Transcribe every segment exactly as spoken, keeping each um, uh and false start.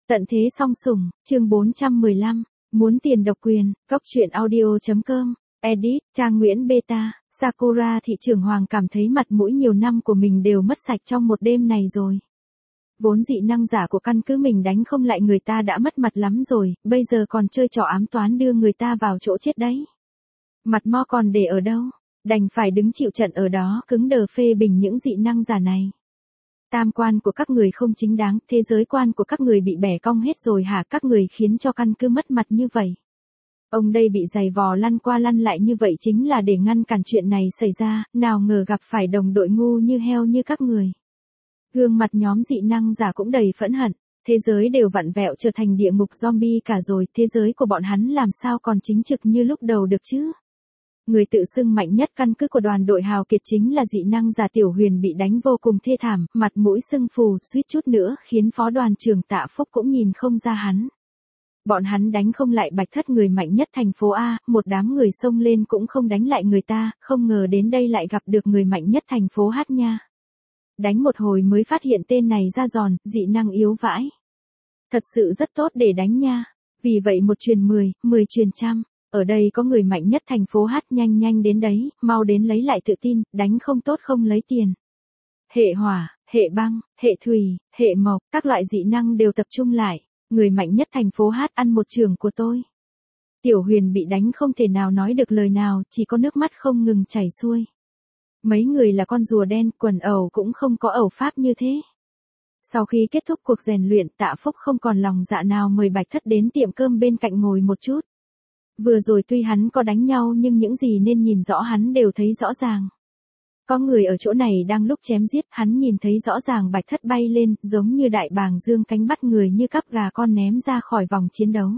Tận thế song sủng, chương bốn trăm mười lăm, muốn tiền độc quyền, góc truyện audio chấm com, edit, trang Nguyễn Beta, Sakura thị trưởng Hoàng cảm thấy mặt mũi nhiều năm của mình đều mất sạch trong một đêm này rồi. Vốn dị năng giả của căn cứ mình đánh không lại người ta đã mất mặt lắm rồi, bây giờ còn chơi trò ám toán đưa người ta vào chỗ chết đấy. Mặt mo còn để ở đâu, đành phải đứng chịu trận ở đó cứng đờ phê bình những dị năng giả này. Tam quan của các người không chính đáng, thế giới quan của các người bị bẻ cong hết rồi hả, các người khiến cho căn cứ mất mặt như vậy. Ông đây bị giày vò lăn qua lăn lại như vậy chính là để ngăn cản chuyện này xảy ra, nào ngờ gặp phải đồng đội ngu như heo như các người. Gương mặt nhóm dị năng giả cũng đầy phẫn hận, thế giới đều vặn vẹo trở thành địa ngục zombie cả rồi, thế giới của bọn hắn làm sao còn chính trực như lúc đầu được chứ. Người tự xưng mạnh nhất căn cứ của đoàn đội hào kiệt chính là dị năng giả Tiểu Huyền bị đánh vô cùng thê thảm, mặt mũi sưng phù, suýt chút nữa khiến phó đoàn trưởng Tạ Phúc cũng nhìn không ra hắn. Bọn hắn đánh không lại Bạch Thất người mạnh nhất thành phố A, một đám người xông lên cũng không đánh lại người ta, không ngờ đến đây lại gặp được người mạnh nhất thành phố H nha. Đánh một hồi mới phát hiện tên này ra giòn, dị năng yếu vãi. Thật sự rất tốt để đánh nha, vì vậy một truyền mười, mười truyền trăm. Ở đây có người mạnh nhất thành phố H, nhanh nhanh đến đấy, mau đến lấy lại tự tin, đánh không tốt không lấy tiền. Hệ hỏa, hệ băng, hệ thủy, hệ mộc, các loại dị năng đều tập trung lại, người mạnh nhất thành phố H ăn một trường của tôi. Tiểu Huyền bị đánh không thể nào nói được lời nào, chỉ có nước mắt không ngừng chảy xuôi. Mấy người là con rùa đen, quần ẩu cũng không có ẩu pháp như thế. Sau khi kết thúc cuộc rèn luyện, Tạ Phúc không còn lòng dạ nào mời Bạch Thất đến tiệm cơm bên cạnh ngồi một chút. Vừa rồi tuy hắn có đánh nhau nhưng những gì nên nhìn rõ hắn đều thấy rõ ràng. Có người ở chỗ này đang lúc chém giết, hắn nhìn thấy rõ ràng Bạch Thất bay lên, giống như đại bàng dương cánh bắt người như cắp gà con ném ra khỏi vòng chiến đấu.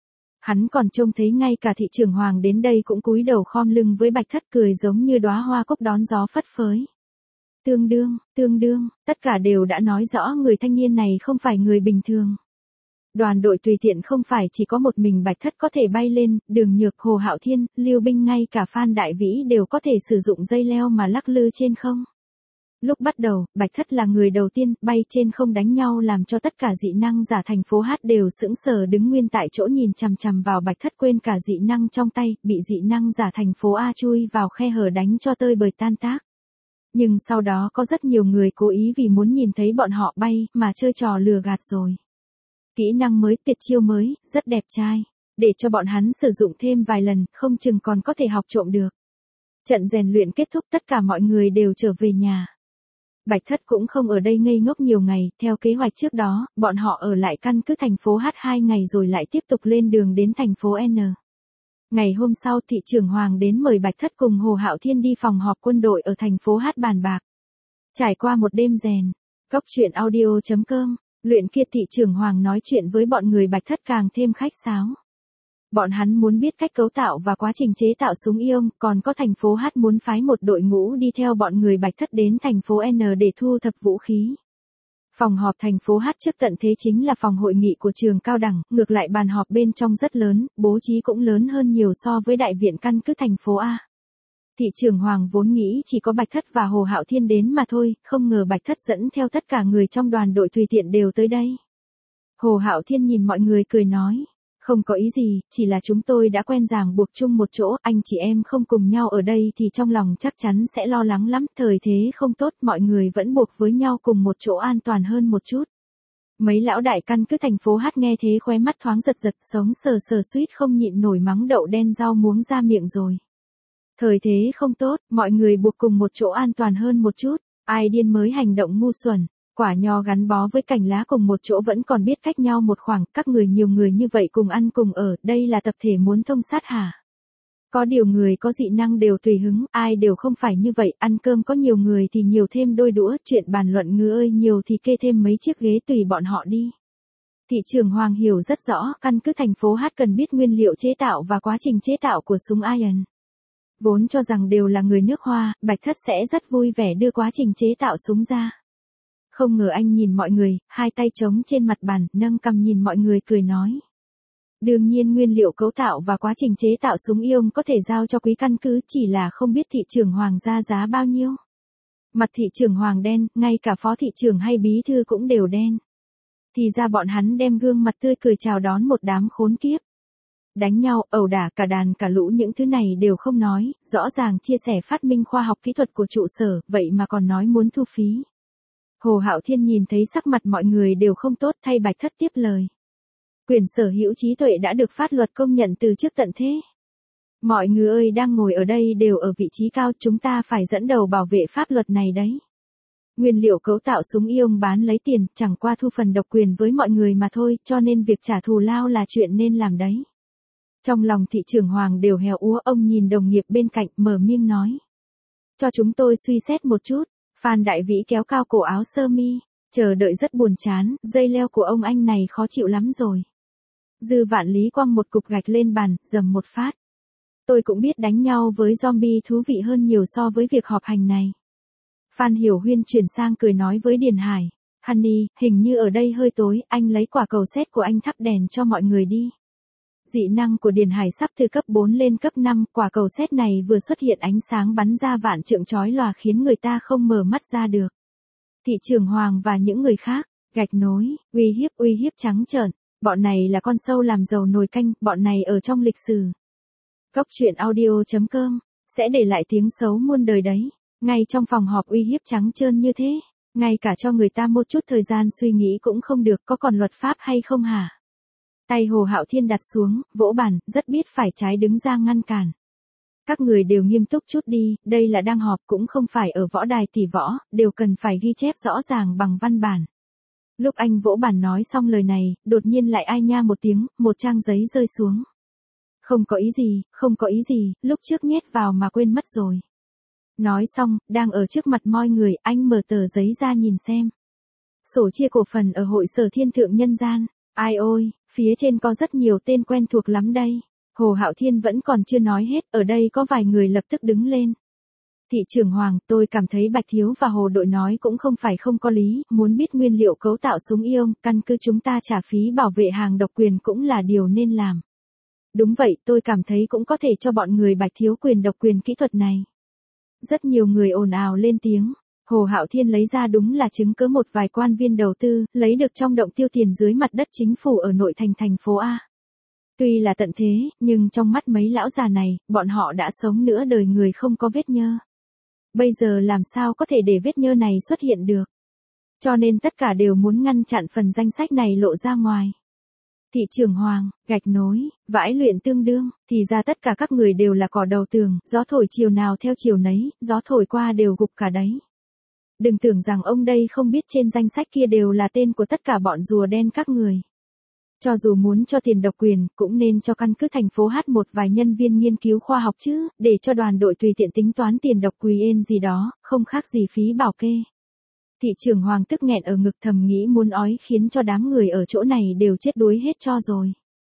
Hắn còn trông thấy ngay cả thị trưởng Hoàng đến đây cũng cúi đầu khom lưng với Bạch Thất, cười giống như đóa hoa cúc đón gió phất phới. Tương đương, tương đương, tất cả đều đã nói rõ người thanh niên này không phải người bình thường. Đoàn đội tùy tiện không phải chỉ có một mình Bạch Thất có thể bay lên, Đường Nhược, Hồ Hạo Thiên, Lưu Binh ngay cả Phan Đại Vĩ đều có thể sử dụng dây leo mà lắc lư trên không. Lúc bắt đầu, Bạch Thất là người đầu tiên bay trên không đánh nhau làm cho tất cả dị năng giả thành phố H đều sững sờ đứng nguyên tại chỗ nhìn chằm chằm vào Bạch Thất, quên cả dị năng trong tay, bị dị năng giả thành phố A chui vào khe hở đánh cho tơi bời tan tác. Nhưng sau đó có rất nhiều người cố ý vì muốn nhìn thấy bọn họ bay mà chơi trò lừa gạt rồi. Kỹ năng mới, tuyệt chiêu mới, rất đẹp trai. Để cho bọn hắn sử dụng thêm vài lần, không chừng còn có thể học trộm được. Trận rèn luyện kết thúc, tất cả mọi người đều trở về nhà. Bạch Thất cũng không ở đây ngây ngốc nhiều ngày, theo kế hoạch trước đó, bọn họ ở lại căn cứ thành phố H hai ngày rồi lại tiếp tục lên đường đến thành phố N. Ngày hôm sau thị trưởng Hoàng đến mời Bạch Thất cùng Hồ Hạo Thiên đi phòng họp quân đội ở thành phố H bàn bạc. Trải qua một đêm rèn, góc truyện audio chấm com. Luyện kia thị trưởng Hoàng nói chuyện với bọn người Bạch Thất càng thêm khách sáo. Bọn hắn muốn biết cách cấu tạo và quá trình chế tạo súng ion, còn có thành phố H muốn phái một đội ngũ đi theo bọn người Bạch Thất đến thành phố N để thu thập vũ khí. Phòng họp thành phố H trước tận thế chính là phòng hội nghị của trường cao đẳng, ngược lại bàn họp bên trong rất lớn, bố trí cũng lớn hơn nhiều so với đại viện căn cứ thành phố A. Thị trưởng Hoàng vốn nghĩ chỉ có Bạch Thất và Hồ Hạo Thiên đến mà thôi, không ngờ Bạch Thất dẫn theo tất cả người trong đoàn đội tùy tiện đều tới đây. Hồ Hạo Thiên nhìn mọi người cười nói, không có ý gì, chỉ là chúng tôi đã quen ràng buộc chung một chỗ, anh chị em không cùng nhau ở đây thì trong lòng chắc chắn sẽ lo lắng lắm, thời thế không tốt, mọi người vẫn buộc với nhau cùng một chỗ an toàn hơn một chút. Mấy lão đại căn cứ thành phố H nghe thế khóe mắt thoáng giật giật, sống sờ sờ suýt không nhịn nổi mắng đậu đen rau muống ra miệng rồi. Thời thế không tốt, mọi người buộc cùng một chỗ an toàn hơn một chút, ai điên mới hành động ngu xuẩn, quả nho gắn bó với cành lá cùng một chỗ vẫn còn biết cách nhau một khoảng, các người nhiều người như vậy cùng ăn cùng ở, đây là tập thể muốn thông sát hả? Có điều người có dị năng đều tùy hứng, ai đều không phải như vậy, ăn cơm có nhiều người thì nhiều thêm đôi đũa, chuyện bàn luận ngư ơi nhiều thì kê thêm mấy chiếc ghế tùy bọn họ đi. Thị trưởng Hoàng hiểu rất rõ, căn cứ thành phố H cần biết nguyên liệu chế tạo và quá trình chế tạo của súng ion. Vốn cho rằng đều là người nước Hoa, Bạch Thất sẽ rất vui vẻ đưa quá trình chế tạo súng ra. Không ngờ anh nhìn mọi người, hai tay trống trên mặt bàn, nâng cằm nhìn mọi người cười nói. Đương nhiên nguyên liệu cấu tạo và quá trình chế tạo súng ion có thể giao cho quý căn cứ, chỉ là không biết thị trưởng Hoàng ra giá bao nhiêu. Mặt thị trưởng Hoàng đen, ngay cả phó thị trưởng hay bí thư cũng đều đen. Thì ra bọn hắn đem gương mặt tươi cười chào đón một đám khốn kiếp. Đánh nhau, ẩu đả cả đàn cả lũ những thứ này đều không nói, rõ ràng chia sẻ phát minh khoa học kỹ thuật của trụ sở, vậy mà còn nói muốn thu phí. Hồ Hạo Thiên nhìn thấy sắc mặt mọi người đều không tốt, thay Bạch Thất tiếp lời. Quyền sở hữu trí tuệ đã được pháp luật công nhận từ trước tận thế. Mọi người ơi, đang ngồi ở đây đều ở vị trí cao, chúng ta phải dẫn đầu bảo vệ pháp luật này đấy. Nguyên liệu cấu tạo súng ion bán lấy tiền, chẳng qua thu phần độc quyền với mọi người mà thôi, cho nên việc trả thù lao là chuyện nên làm đấy. Trong lòng thị trưởng Hoàng đều heo úa, ông nhìn đồng nghiệp bên cạnh mở miệng nói. Cho chúng tôi suy xét một chút. Phan Đại Vĩ kéo cao cổ áo sơ mi, chờ đợi rất buồn chán, dây leo của ông anh này khó chịu lắm rồi. Dư Vạn Lý quăng một cục gạch lên bàn, dầm một phát. Tôi cũng biết đánh nhau với zombie thú vị hơn nhiều so với việc họp hành này. Phan Hiểu Huyên chuyển sang cười nói với Điền Hải. Honey, hình như ở đây hơi tối, anh lấy quả cầu sét của anh thắp đèn cho mọi người đi. Dị năng của Điền Hải sắp từ cấp bốn lên cấp năm, quả cầu sét này vừa xuất hiện ánh sáng bắn ra vạn trượng chói lòa khiến người ta không mở mắt ra được. Thị trưởng Hoàng và những người khác, gạch nối, uy hiếp uy hiếp trắng trợn, bọn này là con sâu làm dầu nồi canh, bọn này ở trong lịch sử. Góc truyện audio chấm com, sẽ để lại tiếng xấu muôn đời đấy, ngay trong phòng họp uy hiếp trắng trơn như thế, ngay cả cho người ta một chút thời gian suy nghĩ cũng không được, có còn luật pháp hay không hả? Tay Hồ Hạo Thiên đặt xuống, vỗ bàn, rất biết phải trái đứng ra ngăn cản. Các người đều nghiêm túc chút đi, đây là đang họp cũng không phải ở võ đài tỷ võ, đều cần phải ghi chép rõ ràng bằng văn bản. Lúc anh vỗ bàn nói xong lời này, đột nhiên lại ai nha một tiếng, một trang giấy rơi xuống. Không có ý gì, không có ý gì, lúc trước nhét vào mà quên mất rồi. Nói xong, đang ở trước mặt mọi người, anh mở tờ giấy ra nhìn xem. Sổ chia cổ phần ở hội sở Thiên Thượng Nhân Gian. Ai ôi, phía trên có rất nhiều tên quen thuộc lắm đây. Hồ Hạo Thiên vẫn còn chưa nói hết, ở đây có vài người lập tức đứng lên. Thị trưởng Hoàng, tôi cảm thấy Bạch Thiếu và Hồ đội nói cũng không phải không có lý, muốn biết nguyên liệu cấu tạo súng ion, căn cứ chúng ta trả phí bảo vệ hàng độc quyền cũng là điều nên làm. Đúng vậy, tôi cảm thấy cũng có thể cho bọn người Bạch Thiếu quyền độc quyền kỹ thuật này. Rất nhiều người ồn ào lên tiếng. Hồ Hạo Thiên lấy ra đúng là chứng cứ một vài quan viên đầu tư, lấy được trong động tiêu tiền dưới mặt đất chính phủ ở nội thành thành phố A. Tuy là tận thế, nhưng trong mắt mấy lão già này, bọn họ đã sống nửa đời người không có vết nhơ. Bây giờ làm sao có thể để vết nhơ này xuất hiện được. Cho nên tất cả đều muốn ngăn chặn phần danh sách này lộ ra ngoài. Thị trưởng Hoàng, gạch nối, vãi luyện tương đương, thì ra tất cả các người đều là cỏ đầu tường, gió thổi chiều nào theo chiều nấy, gió thổi qua đều gục cả đấy. Đừng tưởng rằng ông đây không biết trên danh sách kia đều là tên của tất cả bọn rùa đen các người. Cho dù muốn cho tiền độc quyền, cũng nên cho căn cứ thành phố hát một vài nhân viên nghiên cứu khoa học chứ, để cho đoàn đội tùy tiện tính toán tiền độc quyền gì đó, không khác gì phí bảo kê. Thị trưởng Hoàng tức nghẹn ở ngực thầm nghĩ muốn ói khiến cho đám người ở chỗ này đều chết đuối hết cho rồi.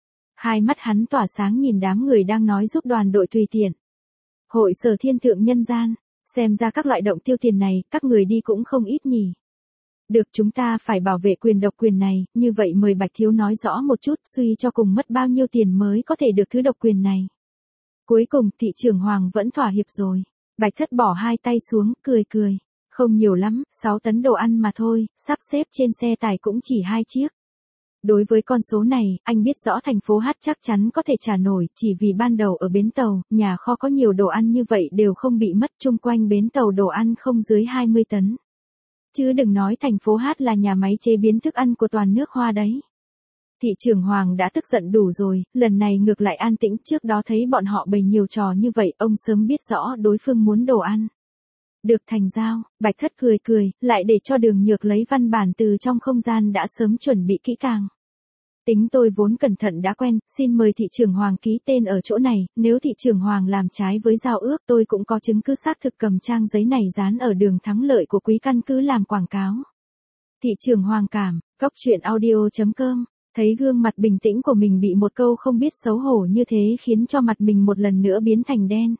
Hai mắt hắn tỏa sáng nhìn đám người đang nói giúp đoàn đội tùy tiện. Hội sở Thiên Thượng Nhân Gian, xem ra các loại động tiêu tiền này, các người đi cũng không ít nhỉ. Được, chúng ta phải bảo vệ quyền độc quyền này, như vậy mời Bạch Thiếu nói rõ một chút, suy cho cùng mất bao nhiêu tiền mới có thể được thứ độc quyền này. Cuối cùng, thị trưởng Hoàng vẫn thỏa hiệp rồi. Bạch Thất bỏ hai tay xuống, cười cười. Không nhiều lắm, sáu tấn đồ ăn mà thôi, sắp xếp trên xe tải cũng chỉ hai chiếc. Đối với con số này, anh biết rõ thành phố Hát chắc chắn có thể trả nổi, chỉ vì ban đầu ở bến tàu, nhà kho có nhiều đồ ăn như vậy đều không bị mất, chung quanh bến tàu đồ ăn không dưới hai mươi tấn. Chứ đừng nói thành phố Hát là nhà máy chế biến thức ăn của toàn nước Hoa đấy. Thị trưởng Hoàng đã tức giận đủ rồi, lần này ngược lại an tĩnh, trước đó thấy bọn họ bày nhiều trò như vậy, ông sớm biết rõ đối phương muốn đồ ăn. Được thành giao, Bạch Thất cười cười, lại để cho Đường Nhược lấy văn bản từ trong không gian đã sớm chuẩn bị kỹ càng. Tính tôi vốn cẩn thận đã quen, xin mời thị trưởng Hoàng ký tên ở chỗ này, nếu thị trưởng Hoàng làm trái với giao ước tôi cũng có chứng cứ xác thực cầm trang giấy này dán ở đường thắng lợi của quý căn cứ làm quảng cáo. Thị trưởng Hoàng cảm, góc truyện audio chấm com, thấy gương mặt bình tĩnh của mình bị một câu không biết xấu hổ như thế khiến cho mặt mình một lần nữa biến thành đen.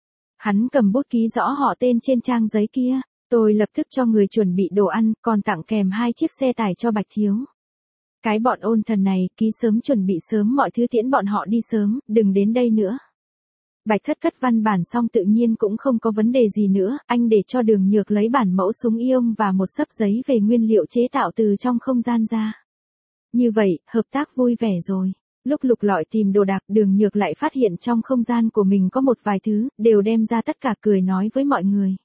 Hắn cầm bút ký rõ họ tên trên trang giấy kia, tôi lập tức cho người chuẩn bị đồ ăn, còn tặng kèm hai chiếc xe tải cho Bạch Thiếu. Cái bọn ôn thần này, ký sớm chuẩn bị sớm mọi thứ tiễn bọn họ đi sớm, đừng đến đây nữa. Bạch Thất cất văn bản xong tự nhiên cũng không có vấn đề gì nữa, anh để cho Đường Nhược lấy bản mẫu súng ion và một xấp giấy về nguyên liệu chế tạo từ trong không gian ra. Như vậy, hợp tác vui vẻ rồi. Lúc lục lọi tìm đồ đạc, Đường Nhược lại phát hiện trong không gian của mình có một vài thứ, đều đem ra tất cả cười nói với mọi người.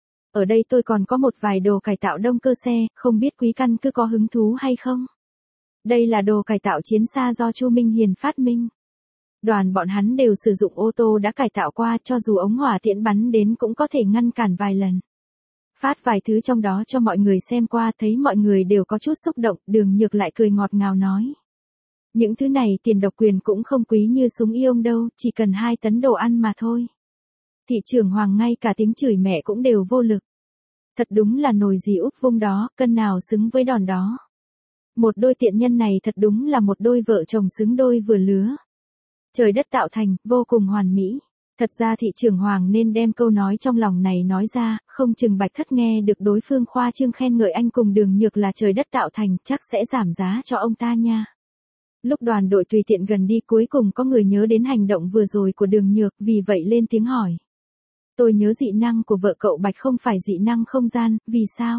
Ở đây tôi còn có một vài đồ cải tạo động cơ xe, không biết quý căn cứ có hứng thú hay không? Đây là đồ cải tạo chiến xa do Chu Minh Hiền phát minh. Đoàn bọn hắn đều sử dụng ô tô đã cải tạo qua, cho dù ống hỏa tiễn bắn đến cũng có thể ngăn cản vài lần. Phát vài thứ trong đó cho mọi người xem qua, thấy mọi người đều có chút xúc động, Đường Nhược lại cười ngọt ngào nói. Những thứ này tiền độc quyền cũng không quý như súng ion đâu, chỉ cần hai tấn đồ ăn mà thôi. Thị trưởng Hoàng ngay cả tiếng chửi mẹ cũng đều vô lực. Thật đúng là nồi gì úp vung đó, cân nào xứng với đòn đó. Một đôi tiện nhân này thật đúng là một đôi vợ chồng xứng đôi vừa lứa. Trời đất tạo thành, vô cùng hoàn mỹ. Thật ra thị trưởng Hoàng nên đem câu nói trong lòng này nói ra, không chừng Bạch Thất nghe được đối phương khoa trương khen ngợi anh cùng Đường Nhược là trời đất tạo thành, chắc sẽ giảm giá cho ông ta nha. Lúc đoàn đội tùy tiện gần đi, cuối cùng có người nhớ đến hành động vừa rồi của Đường Nhược, vì vậy lên tiếng hỏi. Tôi nhớ dị năng của vợ cậu Bạch không phải dị năng không gian, vì sao?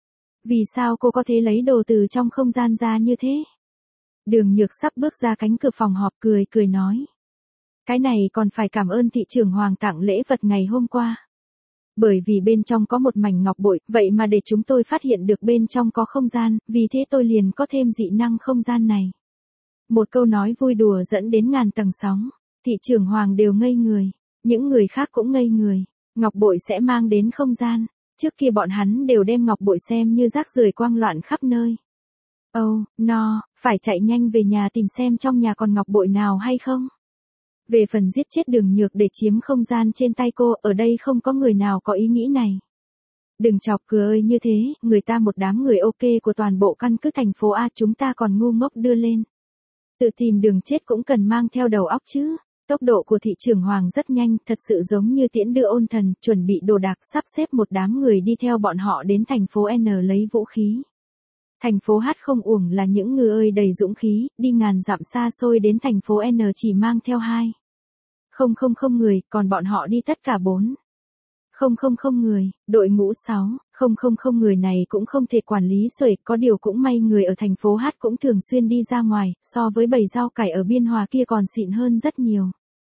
Vì sao cô có thể lấy đồ từ trong không gian ra như thế? Đường Nhược sắp bước ra cánh cửa phòng họp, cười cười nói. Cái này còn phải cảm ơn thị trưởng Hoàng tặng lễ vật ngày hôm qua. Bởi vì bên trong có một mảnh ngọc bội, vậy mà để chúng tôi phát hiện được bên trong có không gian, vì thế tôi liền có thêm dị năng không gian này. Một câu nói vui đùa dẫn đến ngàn tầng sóng, thị trưởng Hoàng đều ngây người, những người khác cũng ngây người, ngọc bội sẽ mang đến không gian, trước kia bọn hắn đều đem ngọc bội xem như rác rưởi quang loạn khắp nơi. Oh, no, phải chạy nhanh về nhà tìm xem trong nhà còn ngọc bội nào hay không. Về phần giết chết Đường Nhược để chiếm không gian trên tay cô, ở đây không có người nào có ý nghĩ này. Đừng chọc cười ơi như thế, người ta một đám người ok của toàn bộ căn cứ thành phố A, chúng ta còn ngu ngốc đưa lên. Tự tìm đường chết cũng cần mang theo đầu óc chứ. Tốc độ của thị trưởng Hoàng rất nhanh, thật sự giống như tiễn đưa ôn thần, chuẩn bị đồ đạc, sắp xếp một đám người đi theo bọn họ đến thành phố N lấy vũ khí. Thành phố H không uổng là những người ơi đầy dũng khí, đi ngàn dặm xa xôi đến thành phố N chỉ mang theo hai. Không không không người, còn bọn họ đi tất cả bốn. Không không không người, đội ngũ sáu, không không không người này cũng không thể quản lý xuể, có điều cũng may người ở thành phố H cũng thường xuyên đi ra ngoài, so với bầy rau cải ở Biên Hòa kia còn xịn hơn rất nhiều.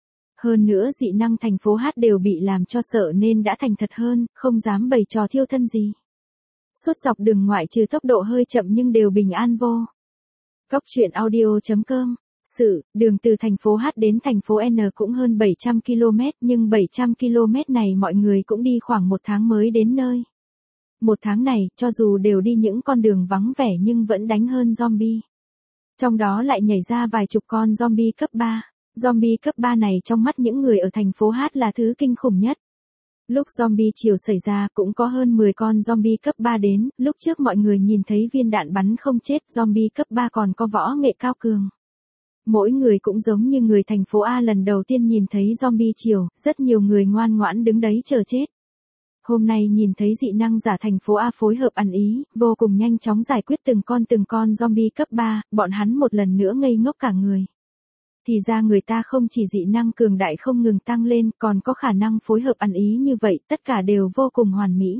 Hơn nữa dị năng thành phố H đều bị làm cho sợ nên đã thành thật hơn, không dám bày trò thiêu thân gì. Suốt dọc đường ngoại trừ tốc độ hơi chậm nhưng đều bình an vô. Cóc truyện audio chấm com. Sự, đường từ thành phố H đến thành phố N cũng hơn bảy trăm ki lô mét, nhưng bảy trăm ki lô mét này mọi người cũng đi khoảng một tháng mới đến nơi. Một tháng này, cho dù đều đi những con đường vắng vẻ nhưng vẫn đánh hơn zombie. Trong đó lại nhảy ra vài chục con zombie cấp ba. Zombie cấp ba này trong mắt những người ở thành phố H là thứ kinh khủng nhất. Lúc zombie chiều xảy ra cũng có hơn mười con zombie cấp ba đến, lúc trước mọi người nhìn thấy viên đạn bắn không chết, zombie cấp ba còn có võ nghệ cao cường. Mỗi người cũng giống như người thành phố A lần đầu tiên nhìn thấy zombie chiều, rất nhiều người ngoan ngoãn đứng đấy chờ chết. Hôm nay nhìn thấy dị năng giả thành phố A phối hợp ăn ý, vô cùng nhanh chóng giải quyết từng con từng con zombie cấp ba, bọn hắn một lần nữa ngây ngốc cả người. Thì ra người ta không chỉ dị năng cường đại không ngừng tăng lên, còn có khả năng phối hợp ăn ý như vậy, tất cả đều vô cùng hoàn mỹ.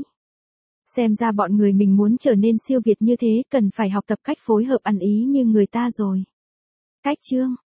Xem ra bọn người mình muốn trở nên siêu việt như thế, cần phải học tập cách phối hợp ăn ý như người ta rồi. Cách chương